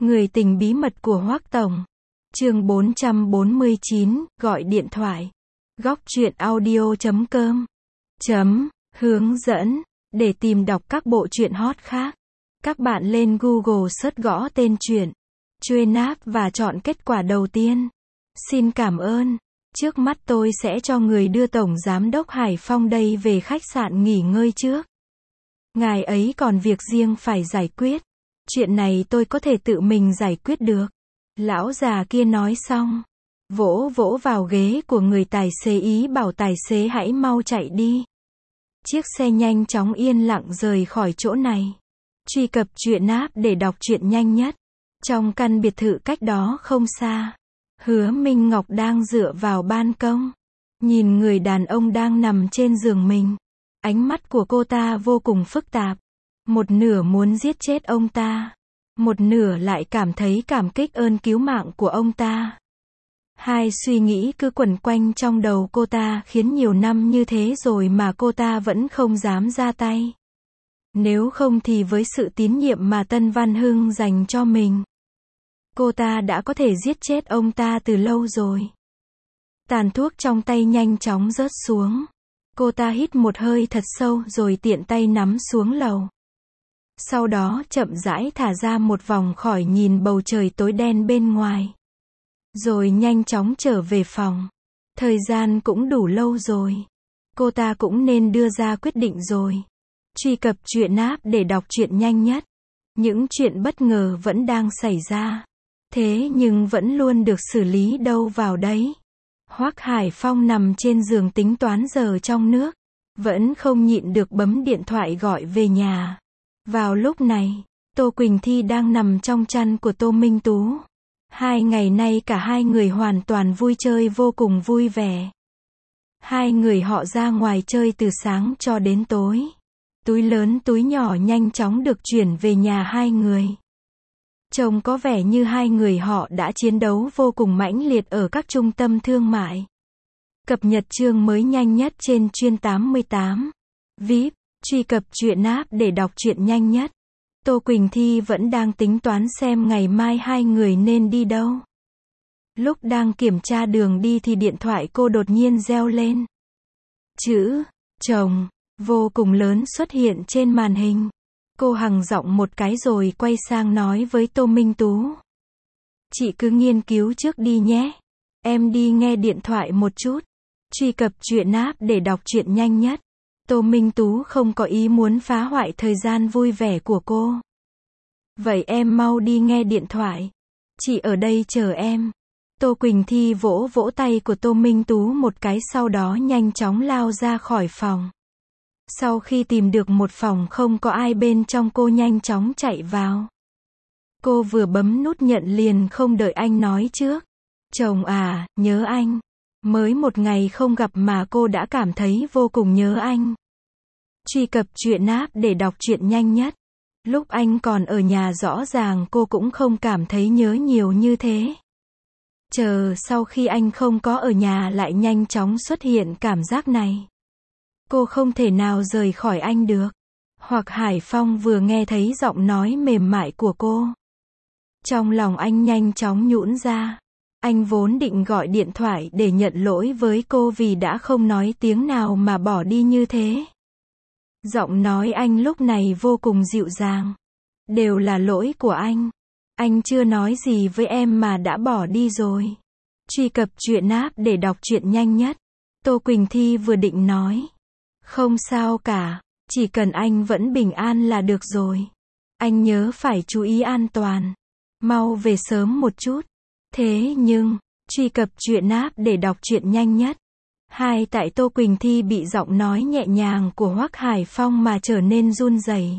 Người tình bí mật của Hoắc Tổng. Chương 449, gọi điện thoại. Góc truyện audio.com. Hướng dẫn. Để tìm đọc các bộ truyện hot khác, các bạn lên Google search gõ tên truyện, truy náp và chọn kết quả đầu tiên. Xin cảm ơn. Trước mắt tôi sẽ cho người đưa Tổng Giám đốc Hải Phong đây về khách sạn nghỉ ngơi trước. Ngài ấy còn việc riêng phải giải quyết. Chuyện này tôi có thể tự mình giải quyết được. Lão già kia nói xong, vỗ vỗ vào ghế của người tài xế, ý bảo tài xế hãy mau chạy đi. Chiếc xe nhanh chóng yên lặng rời khỏi chỗ này. Truy cập truyện app để đọc truyện nhanh nhất. Trong căn biệt thự cách đó không xa, Hứa Minh Ngọc đang dựa vào ban công, nhìn người đàn ông đang nằm trên giường mình. Ánh mắt của cô ta vô cùng phức tạp. Một nửa muốn giết chết ông ta, một nửa lại cảm thấy cảm kích ơn cứu mạng của ông ta. Hai suy nghĩ cứ quẩn quanh trong đầu cô ta, khiến nhiều năm như thế rồi mà cô ta vẫn không dám ra tay. Nếu không thì với sự tín nhiệm mà Tân Văn Hưng dành cho mình, cô ta đã có thể giết chết ông ta từ lâu rồi. Tàn thuốc trong tay nhanh chóng rớt xuống. Cô ta hít một hơi thật sâu rồi tiện tay nắm xuống lầu. Sau đó chậm rãi thả ra một vòng khỏi nhìn bầu trời tối đen bên ngoài. Rồi nhanh chóng trở về phòng. Thời gian cũng đủ lâu rồi. Cô ta cũng nên đưa ra quyết định rồi. Truy cập truyện app để đọc truyện nhanh nhất. Những chuyện bất ngờ vẫn đang xảy ra. Thế nhưng vẫn luôn được xử lý đâu vào đấy. Hoắc Hải Phong nằm trên giường tính toán giờ trong nước. Vẫn không nhịn được bấm điện thoại gọi về nhà. Vào lúc này, Tô Quỳnh Thi đang nằm trong chăn của Tô Minh Tú. 2 ngày nay cả hai người hoàn toàn vui chơi vô cùng vui vẻ. Hai người họ ra ngoài chơi từ sáng cho đến tối. Túi lớn túi nhỏ nhanh chóng được chuyển về nhà hai người. Trông có vẻ như hai người họ đã chiến đấu vô cùng mãnh liệt ở các trung tâm thương mại. Cập nhật chương mới nhanh nhất trên chuyên 88. VIP. Truy cập truyện app để đọc truyện nhanh nhất. Tô Quỳnh Thi vẫn đang tính toán xem ngày mai hai người nên đi đâu. Lúc đang kiểm tra đường đi thì điện thoại cô đột nhiên reo lên. Chữ chồng vô cùng lớn xuất hiện trên màn hình. Cô hằng giọng một cái rồi quay sang nói với Tô Minh Tú. Chị cứ nghiên cứu trước đi nhé. Em đi nghe điện thoại một chút. Truy cập truyện app để đọc truyện nhanh nhất. Tô Minh Tú không có ý muốn phá hoại thời gian vui vẻ của cô. Vậy em mau đi nghe điện thoại. Chị ở đây chờ em. Tô Quỳnh Thi vỗ vỗ tay của Tô Minh Tú một cái, sau đó nhanh chóng lao ra khỏi phòng. Sau khi tìm được một phòng không có ai bên trong, cô nhanh chóng chạy vào. Cô vừa bấm nút nhận liền không đợi anh nói trước. Chồng à, nhớ anh. Mới một ngày không gặp mà cô đã cảm thấy vô cùng nhớ anh. Truy cập truyện app để đọc truyện nhanh nhất. Lúc anh còn ở nhà rõ ràng cô cũng không cảm thấy nhớ nhiều như thế. Chờ sau khi anh không có ở nhà lại nhanh chóng xuất hiện cảm giác này. Cô không thể nào rời khỏi anh được. Hoặc Hải Phong vừa nghe thấy giọng nói mềm mại của cô. Trong lòng anh nhanh chóng nhũn ra. Anh vốn định gọi điện thoại để nhận lỗi với cô vì đã không nói tiếng nào mà bỏ đi như thế. Giọng nói anh lúc này vô cùng dịu dàng. Đều là lỗi của anh. Anh chưa nói gì với em mà đã bỏ đi rồi. Truy cập truyện app để đọc truyện nhanh nhất. Tô Quỳnh Thi vừa định nói. Không sao cả. Chỉ cần anh vẫn bình an là được rồi. Anh nhớ phải chú ý an toàn. Mau về sớm một chút. Thế nhưng, truy cập truyện app để đọc truyện nhanh nhất. Hai tại Tô Quỳnh Thi bị giọng nói nhẹ nhàng của Hoắc Hải Phong mà trở nên run rẩy.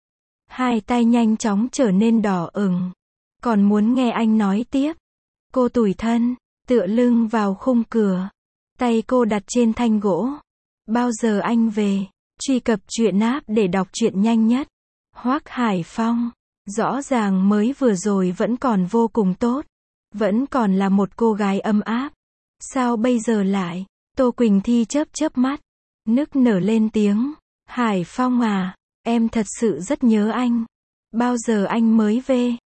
Hai tay nhanh chóng trở nên đỏ ửng. Còn muốn nghe anh nói tiếp. Cô tủi thân, tựa lưng vào khung cửa. Tay cô đặt trên thanh gỗ. Bao giờ anh về? Truy cập truyện app để đọc truyện nhanh nhất. Hoắc Hải Phong. Rõ ràng mới vừa rồi vẫn còn vô cùng tốt. Vẫn còn là một cô gái ấm áp. Sao bây giờ lại? Tô Quỳnh Thi chớp chớp mắt. Nức nở lên tiếng. Hải Phong à, em thật sự rất nhớ anh. Bao giờ anh mới về?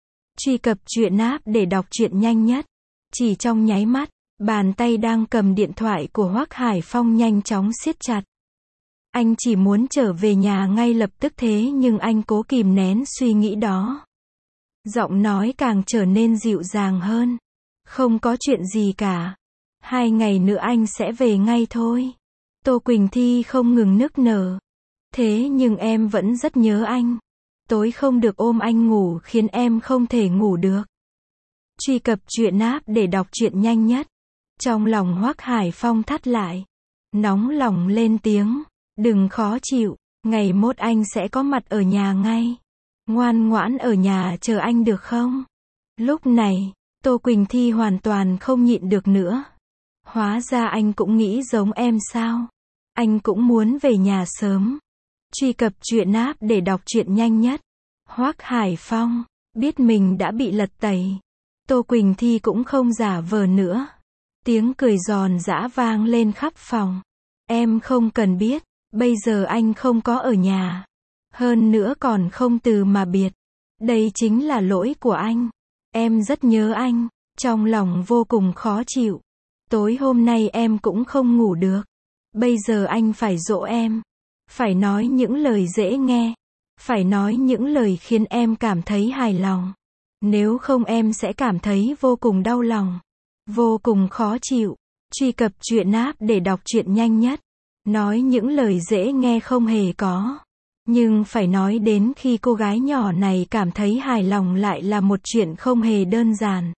Truy cập truyện app để đọc truyện nhanh nhất. Chỉ trong nháy mắt, bàn tay đang cầm điện thoại của Hoắc Hải Phong nhanh chóng siết chặt. Anh chỉ muốn trở về nhà ngay lập tức, thế nhưng anh cố kìm nén suy nghĩ đó. Giọng nói càng trở nên dịu dàng hơn. Không có chuyện gì cả. 2 ngày nữa anh sẽ về ngay thôi. Tô Quỳnh Thi không ngừng nức nở. Thế nhưng em vẫn rất nhớ anh. Tối không được ôm anh ngủ khiến em không thể ngủ được. Truy cập truyện app để đọc truyện nhanh nhất. Trong lòng Hoắc Hải Phong thắt lại. Nóng lòng lên tiếng. Đừng khó chịu, ngày mốt anh sẽ có mặt ở nhà ngay. Ngoan ngoãn ở nhà chờ anh được không? Lúc này, Tô Quỳnh Thi hoàn toàn không nhịn được nữa. Hóa ra anh cũng nghĩ giống em sao? Anh cũng muốn về nhà sớm. Truy cập truyện app để đọc truyện nhanh nhất. Hoắc Hải Phong biết mình đã bị lật tẩy. Tô Quỳnh Thi cũng không giả vờ nữa. Tiếng cười giòn giã vang lên khắp phòng. Em không cần biết, bây giờ anh không có ở nhà. Hơn nữa còn không từ mà biệt. Đây chính là lỗi của anh. Em rất nhớ anh, trong lòng vô cùng khó chịu. Tối hôm nay em cũng không ngủ được. Bây giờ anh phải dỗ em. Phải nói những lời dễ nghe. Phải nói những lời khiến em cảm thấy hài lòng. Nếu không em sẽ cảm thấy vô cùng đau lòng. Vô cùng khó chịu. Truy cập truyện app để đọc truyện nhanh nhất. Nói những lời dễ nghe không hề có. Nhưng phải nói đến khi cô gái nhỏ này cảm thấy hài lòng lại là một chuyện không hề đơn giản.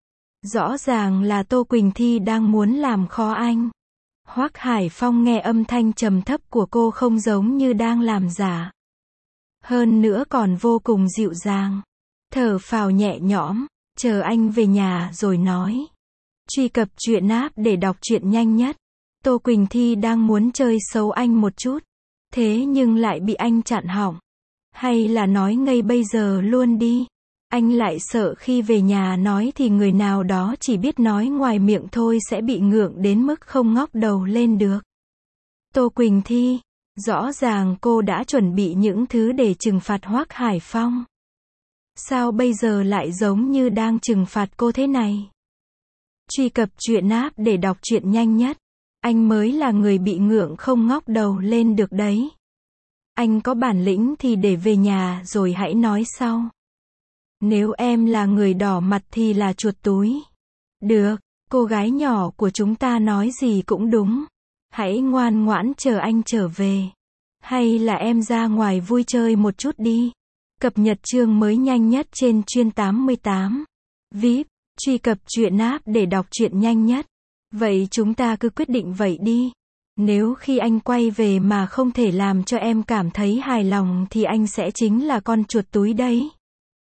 Rõ ràng là Tô Quỳnh Thi đang muốn làm khó anh. Hoắc Hải Phong nghe âm thanh trầm thấp của cô không giống như đang làm giả. Hơn nữa còn vô cùng dịu dàng. Thở phào nhẹ nhõm, chờ anh về nhà rồi nói. Truy cập truyện app để đọc truyện nhanh nhất. Tô Quỳnh Thi đang muốn chơi xấu anh một chút. Thế nhưng lại bị anh chặn họng. Hay là nói ngay bây giờ luôn đi. Anh lại sợ khi về nhà nói thì người nào đó chỉ biết nói ngoài miệng thôi sẽ bị ngượng đến mức không ngóc đầu lên được. Tô Quỳnh Thi, rõ ràng cô đã chuẩn bị những thứ để trừng phạt Hoắc Hải Phong. Sao bây giờ lại giống như đang trừng phạt cô thế này? Truy cập truyện app để đọc truyện nhanh nhất. Anh mới là người bị ngượng không ngóc đầu lên được đấy. Anh có bản lĩnh thì để về nhà rồi hãy nói sau. Nếu em là người đỏ mặt thì là chuột túi. Được, cô gái nhỏ của chúng ta nói gì cũng đúng. Hãy ngoan ngoãn chờ anh trở về. Hay là em ra ngoài vui chơi một chút đi. Cập nhật chương mới nhanh nhất trên Chuyên 88. VIP, truy cập truyện app để đọc truyện nhanh nhất. Vậy chúng ta cứ quyết định vậy đi. Nếu khi anh quay về mà không thể làm cho em cảm thấy hài lòng thì anh sẽ chính là con chuột túi đấy.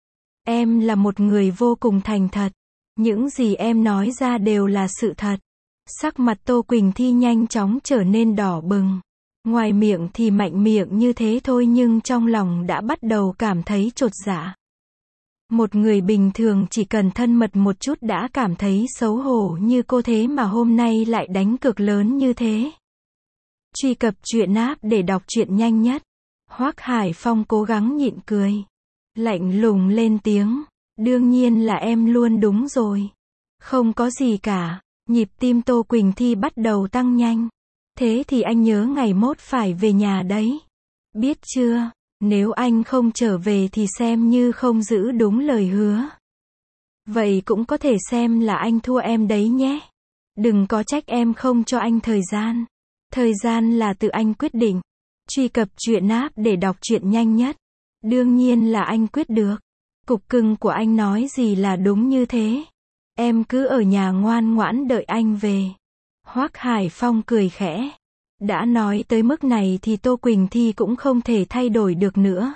Em là một người vô cùng thành thật. Những gì em nói ra đều là sự thật. Sắc mặt Tô Quỳnh Thi nhanh chóng trở nên đỏ bừng. Ngoài miệng thì mạnh miệng như thế thôi nhưng trong lòng đã bắt đầu cảm thấy chột dạ. Một người bình thường chỉ cần thân mật một chút đã cảm thấy xấu hổ như cô thế mà hôm nay lại đánh cược lớn như thế. Truy cập truyện app để đọc truyện nhanh nhất. Hoắc Hải Phong cố gắng nhịn cười. Lạnh lùng lên tiếng. Đương nhiên là em luôn đúng rồi. Không có gì cả. Nhịp tim Tô Quỳnh Thi bắt đầu tăng nhanh. Thế thì anh nhớ ngày mốt phải về nhà đấy. Biết chưa? Nếu anh không trở về thì xem như không giữ đúng lời hứa. Vậy cũng có thể xem là anh thua em đấy nhé. Đừng có trách em không cho anh thời gian. Thời gian là tự anh quyết định. Truy cập truyện app để đọc truyện nhanh nhất. Đương nhiên là anh quyết được. Cục cưng của anh nói gì là đúng như thế. Em cứ ở nhà ngoan ngoãn đợi anh về. Hoắc Hải Phong cười khẽ. Đã nói tới mức này thì Tô Quỳnh Thi cũng không thể thay đổi được nữa.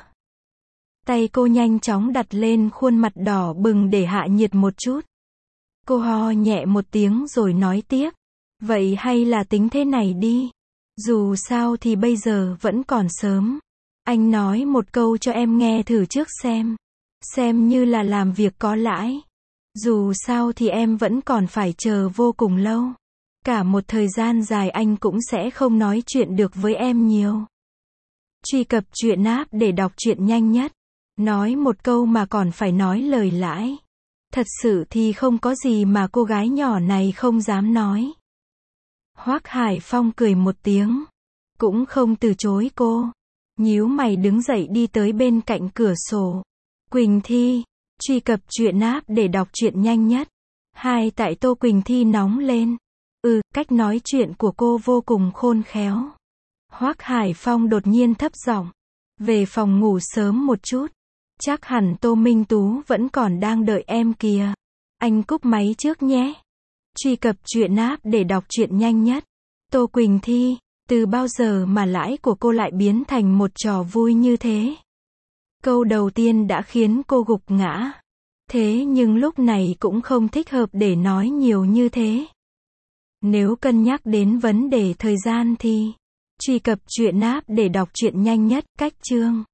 Tay cô nhanh chóng đặt lên khuôn mặt đỏ bừng để hạ nhiệt một chút. Cô ho nhẹ một tiếng rồi nói tiếp. Vậy hay là tính thế này đi. Dù sao thì bây giờ vẫn còn sớm. Anh nói một câu cho em nghe thử trước xem. Xem như là làm việc có lãi. Dù sao thì em vẫn còn phải chờ vô cùng lâu. Cả một thời gian dài anh cũng sẽ không nói chuyện được với em nhiều. Truy cập truyện app để đọc truyện nhanh nhất. Nói một câu mà còn phải nói lời lãi. Thật sự thì không có gì mà cô gái nhỏ này không dám nói. Hoắc Hải Phong cười một tiếng. Cũng không từ chối cô. Nhíu mày đứng dậy đi tới bên cạnh cửa sổ. Quỳnh Thi. Truy cập truyện app để đọc truyện nhanh nhất. 2 tại Tô Quỳnh Thi nóng lên. Cách nói chuyện của cô vô cùng khôn khéo. Hoắc Hải Phong đột nhiên thấp giọng. Về phòng ngủ sớm một chút. Chắc hẳn Tô Minh Tú vẫn còn đang đợi em kìa. Anh cúp máy trước nhé. Truy cập truyện app để đọc truyện nhanh nhất. Tô Quỳnh Thi, từ bao giờ mà lãi của cô lại biến thành một trò vui như thế? Câu đầu tiên đã khiến cô gục ngã. Thế nhưng lúc này cũng không thích hợp để nói nhiều như thế. Nếu cân nhắc đến vấn đề thời gian thì truy cập truyện app để đọc truyện nhanh nhất, cách chương.